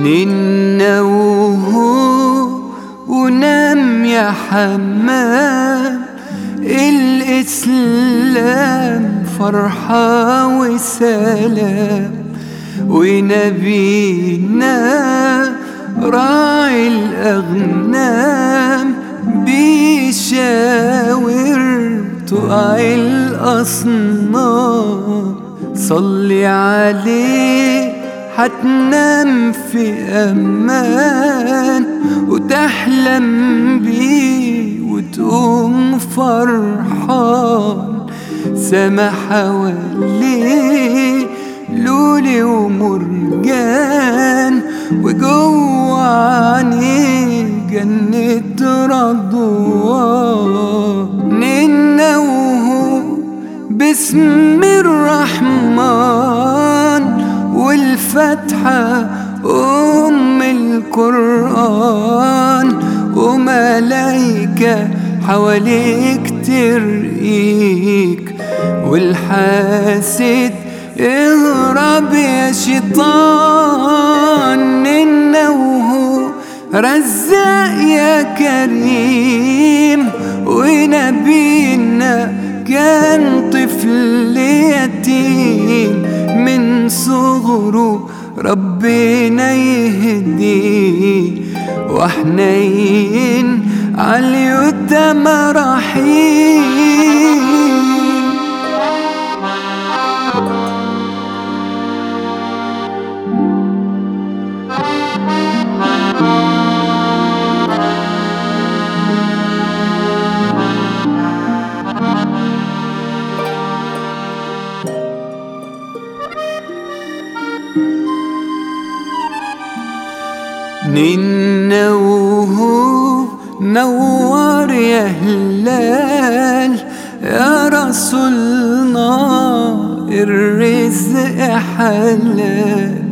ننوه ونام يا حمام، الإسلام فرحة وسلام، ونبينا راعي الأغنام بيشاور تقع الأصنام. صلي عليه حتنام في أمان، وتحلم بيه وتقوم فرحان. سما حواليه لولي ومرجان، وجوه عينيه جنة رضوان. ننوه باسم الرحمن والفاتحة أم القرآن، وملايكة حواليك ترقيك، والحاسد اهرب يا شيطان. ننوه رزاق يا كريم، ونبينا كان طفل يتيم، من صغره ربنا يهديه، وحنين عاليتامى رحيم. ننوه نور يا هلال، يا رسولنا الرزق حلال،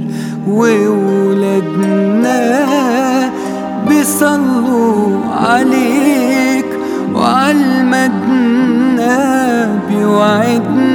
وولادنا بيصلوا عليك، وعالمدنى بيوعدنا